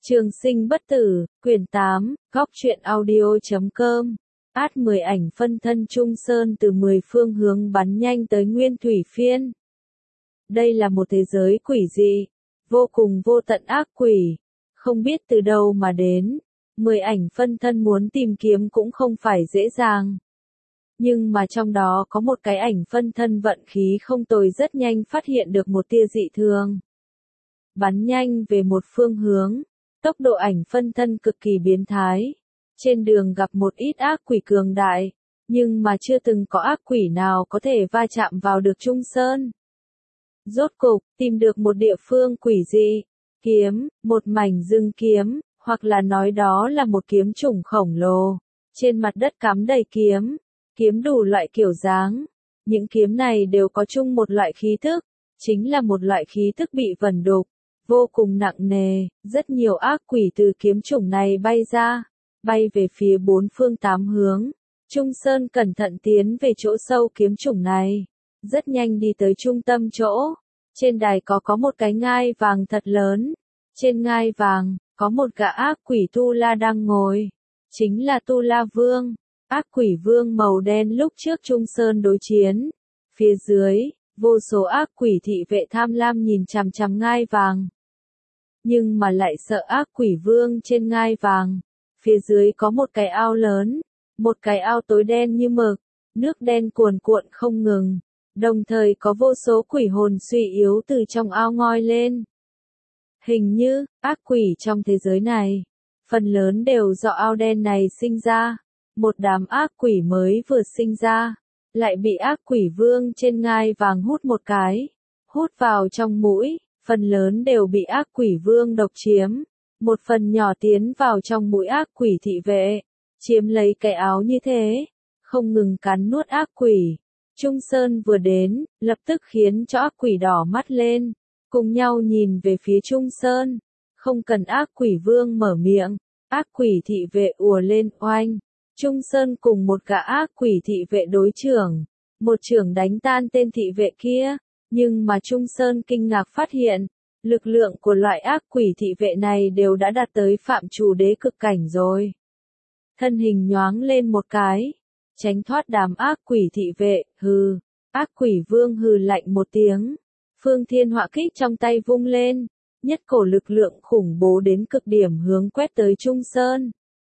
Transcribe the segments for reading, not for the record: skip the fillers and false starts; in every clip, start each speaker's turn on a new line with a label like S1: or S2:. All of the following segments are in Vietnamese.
S1: Trường sinh bất tử, quyển 8, góc truyện audio.com. Át 10 ảnh phân thân Trung Sơn từ 10 phương hướng bắn nhanh tới Nguyên Thủy Phiên. Đây là một thế giới quỷ dị, vô cùng vô tận ác quỷ, không biết từ đâu mà đến. 10 ảnh phân thân muốn tìm kiếm cũng không phải dễ dàng. Nhưng mà trong đó có một cái ảnh phân thân vận khí không tồi rất nhanh phát hiện được một tia dị thường. Bắn nhanh về một phương hướng. Tốc độ ảnh phân thân cực kỳ biến thái. Trên đường gặp một ít ác quỷ cường đại, nhưng mà chưa từng có ác quỷ nào có thể va chạm vào được Trung Sơn. Rốt cục, tìm được một địa phương quỷ dị, kiếm, một mảnh rừng kiếm, hoặc là nói đó là một kiếm chủng khổng lồ. Trên mặt đất cắm đầy kiếm, kiếm đủ loại kiểu dáng. Những kiếm này đều có chung một loại khí thức, chính là một loại khí thức bị vẩn đục. Vô cùng nặng nề, rất nhiều ác quỷ từ kiếm chủng này bay ra, bay về phía bốn phương tám hướng. Trung Sơn cẩn thận tiến về chỗ sâu kiếm chủng này, rất nhanh đi tới trung tâm chỗ. Trên đài có một cái ngai vàng thật lớn, trên ngai vàng, có một gã ác quỷ Tu La đang ngồi, chính là Tu La Vương, ác quỷ vương màu đen lúc trước Trung Sơn đối chiến. Phía dưới, vô số ác quỷ thị vệ tham lam nhìn chằm chằm ngai vàng. Nhưng mà lại sợ ác quỷ vương trên ngai vàng. Phía dưới có một cái ao lớn, một cái ao tối đen như mực, nước đen cuồn cuộn không ngừng. Đồng thời có vô số quỷ hồn suy yếu từ trong ao ngoi lên. Hình như, ác quỷ trong thế giới này, phần lớn đều do ao đen này sinh ra. Một đám ác quỷ mới vừa sinh ra, lại bị ác quỷ vương trên ngai vàng hút một cái, hút vào trong mũi, phần lớn đều bị ác quỷ vương độc chiếm, một phần nhỏ tiến vào trong mũi ác quỷ thị vệ, chiếm lấy cái áo như thế, không ngừng cắn nuốt ác quỷ. Trung Sơn vừa đến, lập tức khiến cho ác quỷ đỏ mắt lên, cùng nhau nhìn về phía Trung Sơn, không cần ác quỷ vương mở miệng, ác quỷ thị vệ ùa lên oanh. Trung Sơn cùng một gã ác quỷ thị vệ đối chưởng, một chưởng đánh tan tên thị vệ kia, nhưng mà Trung Sơn kinh ngạc phát hiện, lực lượng của loại ác quỷ thị vệ này đều đã đạt tới phạm chủ đế cực cảnh rồi. Thân hình nhoáng lên một cái, tránh thoát đám ác quỷ thị vệ, hừ, ác quỷ vương hừ lạnh một tiếng, phương thiên họa kích trong tay vung lên, nhất cổ lực lượng khủng bố đến cực điểm hướng quét tới Trung Sơn.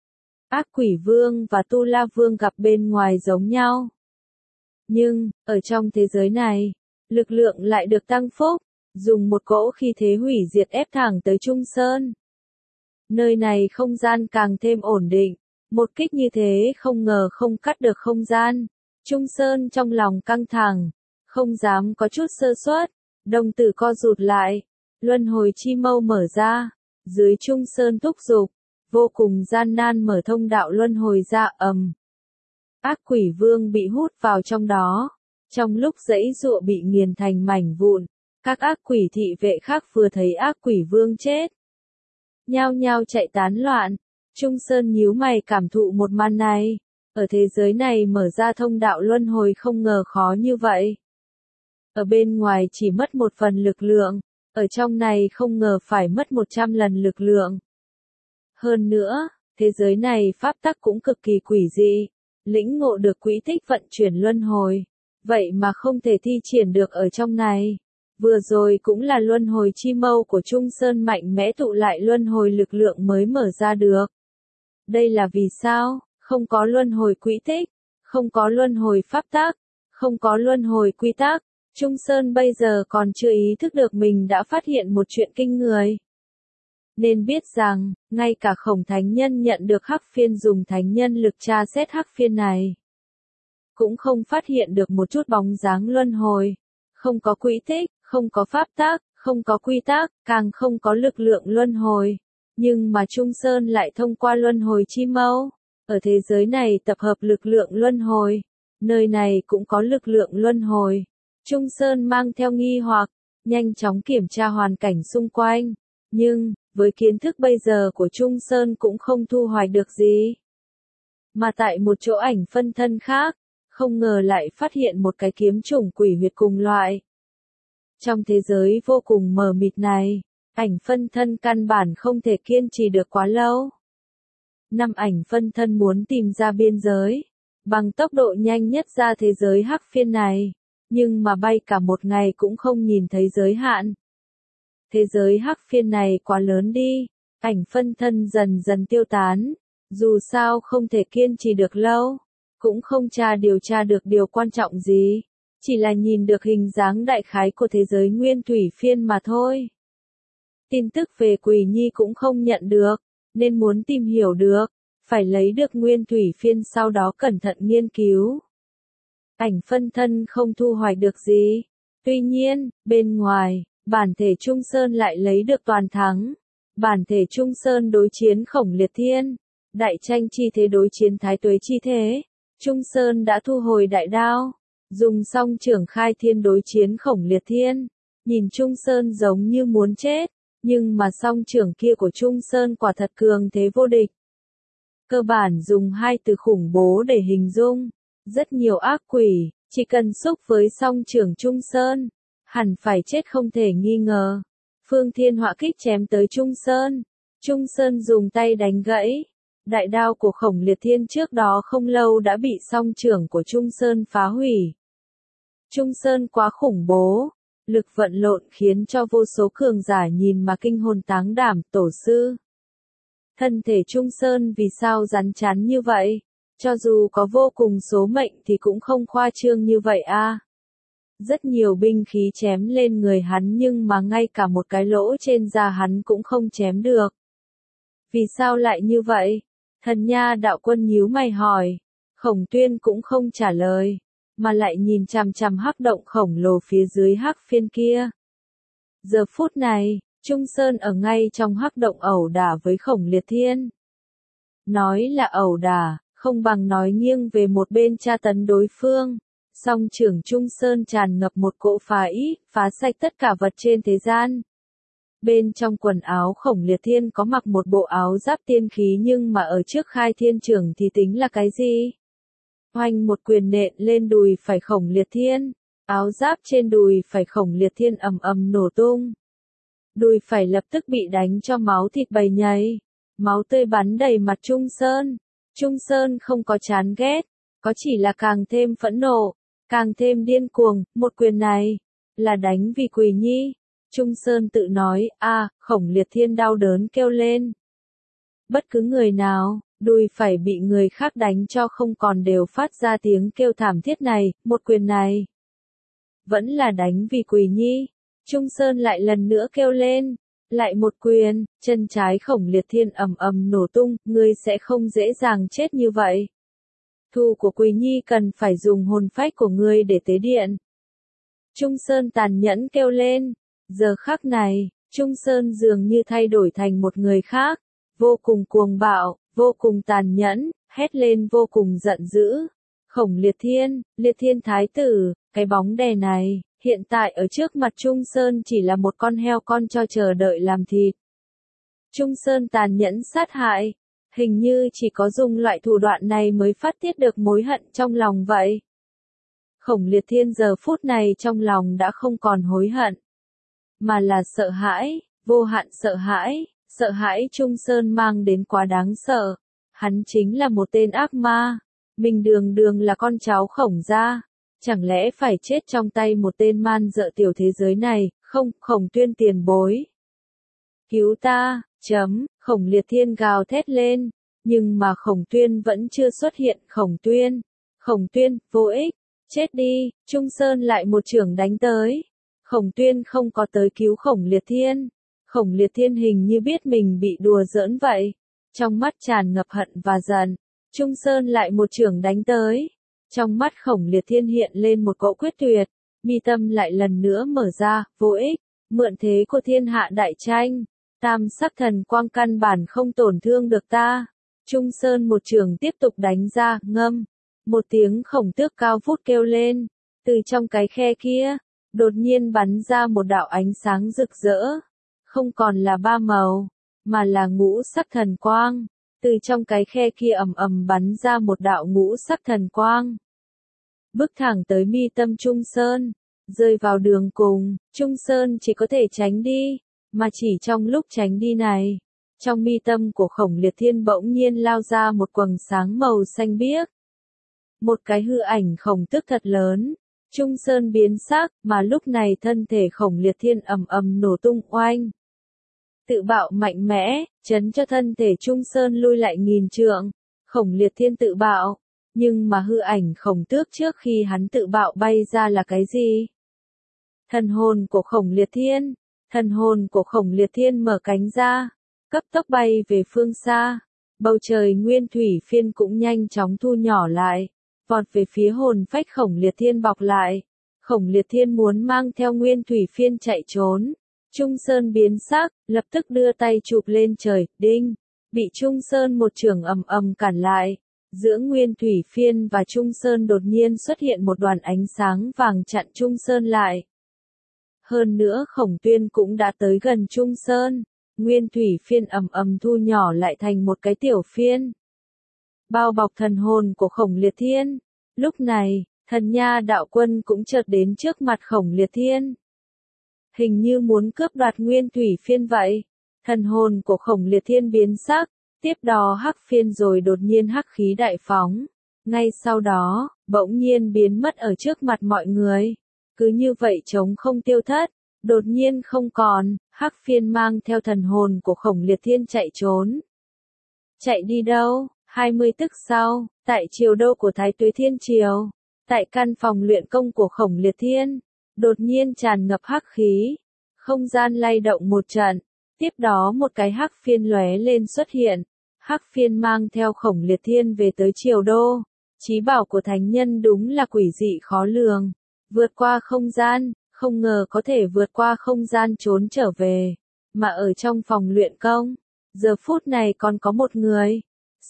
S1: Ác quỷ vương và Tu La Vương gặp bên ngoài giống nhau. Nhưng, ở trong thế giới này, lực lượng lại được tăng phúc, dùng một cỗ khí thế hủy diệt ép thẳng tới Trung Sơn. Nơi này không gian càng thêm ổn định, một kích như thế không ngờ không cắt được không gian. Trung Sơn trong lòng căng thẳng, không dám có chút sơ suất, đồng tử co rụt lại, luân hồi chi mâu mở ra, dưới Trung Sơn thúc giục, vô cùng gian nan mở thông đạo luân hồi ra ầm. Ác quỷ vương bị hút vào trong đó, trong lúc giãy giụa bị nghiền thành mảnh vụn, các ác quỷ thị vệ khác vừa thấy ác quỷ vương chết, nhao nhao chạy tán loạn. Trung Sơn nhíu mày cảm thụ một màn này, ở thế giới này mở ra thông đạo luân hồi không ngờ khó như vậy. Ở bên ngoài chỉ mất một phần lực lượng, ở trong này không ngờ phải mất 100 lần lực lượng. Hơn nữa, thế giới này pháp tắc cũng cực kỳ quỷ dị, lĩnh ngộ được quỹ tích vận chuyển luân hồi, vậy mà không thể thi triển được ở trong này. Vừa rồi cũng là luân hồi chi mâu của Trung Sơn mạnh mẽ tụ lại luân hồi lực lượng mới mở ra được. Đây là vì sao? Không có luân hồi quỹ tích, không có luân hồi pháp tắc, không có luân hồi quy tắc. Trung Sơn bây giờ còn chưa ý thức được mình đã phát hiện một chuyện kinh người. Nên biết rằng, ngay cả Khổng Thánh Nhân nhận được hắc phiên dùng thánh nhân lực tra xét hắc phiên này, cũng không phát hiện được một chút bóng dáng luân hồi, không có quỹ tích, không có pháp tắc, không có quy tắc, càng không có lực lượng luân hồi. Nhưng mà Trung Sơn lại thông qua luân hồi chi mâu, ở thế giới này tập hợp lực lượng luân hồi, nơi này cũng có lực lượng luân hồi. Trung Sơn mang theo nghi hoặc, nhanh chóng kiểm tra hoàn cảnh xung quanh, nhưng, với kiến thức bây giờ của Trung Sơn cũng không thu hoạch được gì. Mà tại một chỗ ảnh phân thân khác, không ngờ lại phát hiện một cái kiếm chủng quỷ huyệt cùng loại. Trong thế giới vô cùng mờ mịt này, Ảnh phân thân căn bản không thể kiên trì được quá lâu. Năm ảnh phân thân muốn tìm ra biên giới, bằng tốc độ nhanh nhất ra thế giới hắc phiên này, nhưng mà bay cả một ngày cũng không nhìn thấy giới hạn. Thế giới hắc phiên này quá lớn đi, ảnh phân thân dần dần tiêu tán, dù sao không thể kiên trì được lâu, cũng không điều tra được điều quan trọng gì, chỉ là nhìn được hình dáng đại khái của thế giới nguyên thủy phiên mà thôi. Tin tức về Quỳ Nhi cũng không nhận được, nên muốn tìm hiểu được, phải lấy được nguyên thủy phiên sau đó cẩn thận nghiên cứu. Ảnh phân thân không thu hoạch được gì. Tuy nhiên, bên ngoài, bản thể Trung Sơn lại lấy được toàn thắng. Bản thể Trung Sơn đối chiến Khổng Liệt Thiên, đại tranh chi thế đối chiến Thái Tuế chi thế. Trung Sơn đã thu hồi đại đao, dùng song trưởng khai thiên đối chiến Khổng Liệt Thiên. Nhìn Trung Sơn giống như muốn chết, nhưng mà song trưởng kia của Trung Sơn quả thật cường thế vô địch. Cơ bản dùng hai từ khủng bố để hình dung. Rất nhiều ác quỷ, chỉ cần xúc với song trưởng Trung Sơn, hẳn phải chết không thể nghi ngờ. Phương Thiên Họa kích chém tới Trung Sơn. Trung Sơn dùng tay đánh gãy. Đại đao của Khổng Liệt Thiên trước đó không lâu đã bị song trưởng của Trung Sơn phá hủy. Trung Sơn quá khủng bố. Lực vận lộn khiến cho vô số cường giả nhìn mà kinh hồn táng đảm. Tổ sư, thân thể Trung Sơn vì sao rắn chắn như vậy? Cho dù có vô cùng số mệnh thì cũng không khoa trương như vậy a. Rất nhiều binh khí chém lên người hắn nhưng mà ngay cả một cái lỗ trên da hắn cũng không chém được. Vì sao lại như vậy? Thần Nha đạo quân nhíu mày hỏi. Khổng Tuyên cũng không trả lời, mà lại nhìn chằm chằm hắc động khổng lồ phía dưới hắc phiên kia. Giờ phút này, Trung Sơn ở ngay trong hắc động ẩu đả với Khổng Liệt Thiên. Nói là ẩu đả, không bằng nói nghiêng về một bên tra tấn đối phương. Song trưởng Trung Sơn tràn ngập một cỗ phá sạch tất cả vật trên thế gian. Bên trong quần áo Khổng Liệt Thiên có mặc một bộ áo giáp tiên khí nhưng mà ở trước khai thiên trưởng thì tính là cái gì? Oanh một quyền nện lên đùi phải Khổng Liệt Thiên, áo giáp trên đùi phải Khổng Liệt Thiên ầm ầm nổ tung. Đùi phải lập tức bị đánh cho máu thịt bầy nhầy, máu tươi bắn đầy mặt Trung Sơn. Trung Sơn không có chán ghét, có chỉ là càng thêm phẫn nộ, càng thêm điên cuồng. Một quyền này là đánh vì Quỳ Nhi. Trung Sơn tự nói, Khổng Liệt Thiên đau đớn kêu lên. Bất cứ người nào, đùi phải bị người khác đánh cho không còn đều phát ra tiếng kêu thảm thiết này. Một quyền này vẫn là đánh vì Quỳ Nhi. Trung Sơn lại lần nữa kêu lên, lại một quyền, chân trái Khổng Liệt Thiên ầm ầm nổ tung. Ngươi sẽ không dễ dàng chết như vậy. Thù của Quỳ Nhi cần phải dùng hồn phách của ngươi để tế điện. Trung Sơn tàn nhẫn kêu lên. Giờ khắc này, Trung Sơn dường như thay đổi thành một người khác, vô cùng cuồng bạo, vô cùng tàn nhẫn, hét lên vô cùng giận dữ. Khổng Liệt Thiên Thái tử, cái bóng đè này, hiện tại ở trước mặt Trung Sơn chỉ là một con heo con cho chờ đợi làm thịt. Trung Sơn tàn nhẫn sát hại, hình như chỉ có dùng loại thủ đoạn này mới phát tiết được mối hận trong lòng vậy. Khổng Liệt Thiên giờ phút này trong lòng đã không còn hối hận, mà là sợ hãi, vô hạn sợ hãi Trung Sơn mang đến quá đáng sợ. Hắn chính là một tên ác ma, mình đường đường là con cháu Khổng gia, chẳng lẽ phải chết trong tay một tên man dợ tiểu thế giới này? Không, Khổng Tuyên tiền bối, cứu ta, Khổng Liệt Thiên gào thét lên, nhưng mà Khổng Tuyên vẫn chưa xuất hiện. Khổng Tuyên, vô ích, chết đi. Trung Sơn lại một chưởng đánh tới. Khổng Tuyên không có tới cứu Khổng Liệt Thiên. Khổng Liệt Thiên hình như biết mình bị đùa giỡn vậy, trong mắt tràn ngập hận và giận. Trung Sơn lại một chưởng đánh tới. Trong mắt Khổng Liệt Thiên hiện lên một cỗ quyết tuyệt, mi tâm lại lần nữa mở ra. Vô ích, mượn thế của thiên hạ đại tranh, tam sắc thần quang căn bản không tổn thương được ta. Trung Sơn một chưởng tiếp tục đánh ra. Ngâm, một tiếng khổng tước cao vút kêu lên, từ trong cái khe kia đột nhiên bắn ra một đạo ánh sáng rực rỡ, không còn là ba màu, mà là ngũ sắc thần quang. Từ trong cái khe kia ầm ầm bắn ra một đạo ngũ sắc thần quang, bước thẳng tới mi tâm Trung Sơn, rơi vào đường cùng. Trung Sơn chỉ có thể tránh đi, Mà chỉ trong lúc tránh đi này, trong mi tâm của Khổng Liệt Thiên bỗng nhiên lao ra một quầng sáng màu xanh biếc. Một cái hư ảnh khổng tức thật lớn, Trung Sơn biến sắc, mà lúc này thân thể Khổng Liệt Thiên ầm ầm nổ tung oanh. Tự bạo mạnh mẽ, chấn cho thân thể Trung Sơn lui lại nghìn trượng. Khổng Liệt Thiên tự bạo, nhưng mà hư ảnh khổng tước trước khi hắn tự bạo bay ra là cái gì? Thần hồn của Khổng Liệt Thiên. Thần hồn của Khổng Liệt Thiên mở cánh ra, cấp tốc bay về phương xa. Bầu trời nguyên thủy phiên cũng nhanh chóng thu nhỏ lại, vọt về phía hồn phách Khổng Liệt Thiên bọc lại. Khổng Liệt Thiên muốn mang theo nguyên thủy phiên chạy trốn. Trung Sơn biến sắc, lập tức đưa tay chụp lên trời, đinh, bị Trung Sơn một chưởng ầm ầm cản lại. Giữa Nguyên Thủy Phiên và Trung Sơn đột nhiên xuất hiện một đoàn ánh sáng vàng chặn Trung Sơn lại. Hơn nữa Khổng Tuyên cũng đã tới gần Trung Sơn, Nguyên Thủy Phiên ầm ầm thu nhỏ lại thành một cái tiểu phiên. Bao bọc thần hồn của Khổng Liệt Thiên. Lúc này, Thần Nha Đạo Quân cũng chợt đến trước mặt Khổng Liệt Thiên. Hình như muốn cướp đoạt Nguyên Thủy Phiên vậy. Thần hồn của Khổng Liệt Thiên biến sắc, tiếp đó hắc phiên rồi đột nhiên hắc khí đại phóng. Ngay sau đó, bỗng nhiên biến mất ở trước mặt mọi người. Cứ như vậy trống không tiêu thất, đột nhiên không còn, hắc phiên mang theo thần hồn của Khổng Liệt Thiên chạy trốn. Chạy đi đâu? 20 tức sau, tại triều đô của Thái Tuế Thiên Triều, tại căn phòng luyện công của Khổng Liệt Thiên, đột nhiên tràn ngập hắc khí, không gian lay động một trận, tiếp đó một cái hắc phiên lóe lên xuất hiện, hắc phiên mang theo Khổng Liệt Thiên về tới triều đô. Chí bảo của thánh nhân đúng là quỷ dị khó lường, vượt qua không gian, không ngờ có thể vượt qua không gian trốn trở về, mà ở trong phòng luyện công, giờ phút này còn có một người.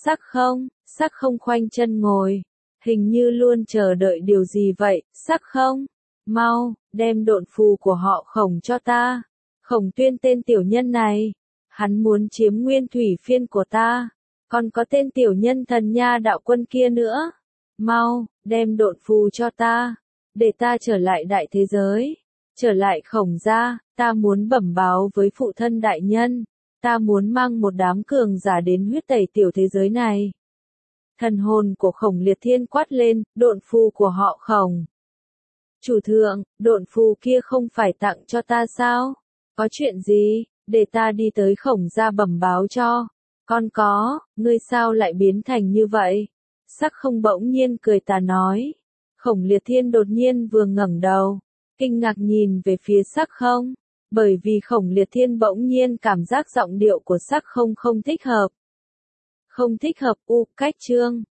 S1: Sắc không khoanh chân ngồi, hình như luôn chờ đợi điều gì vậy. Sắc không, mau, đem độn phù của họ Khổng cho ta. Khổng Tuyên tên tiểu nhân này, hắn muốn chiếm Nguyên Thủy Phiên của ta, còn có tên tiểu nhân Thần Nha Đạo Quân kia nữa. Mau, đem độn phù cho ta, để ta trở lại đại thế giới, trở lại Khổng gia, ta muốn bẩm báo với phụ thân đại nhân. Ta muốn mang một đám cường giả đến huyết tẩy tiểu thế giới này. Thần hồn của Khổng Liệt Thiên quát lên, độn phù của họ Khổng. Chủ thượng, độn phù kia không phải tặng cho ta sao? Có chuyện gì? Để ta đi tới Khổng gia bẩm báo cho. Con có, ngươi sao lại biến thành như vậy? Sắc không bỗng nhiên cười tà nói. Khổng Liệt Thiên đột nhiên vừa ngẩng đầu, kinh ngạc nhìn về phía Sắc không. Bởi vì Khổng Liệt Thiên bỗng nhiên cảm giác giọng điệu của Sắc không không thích hợp. Không thích hợp, cách chương.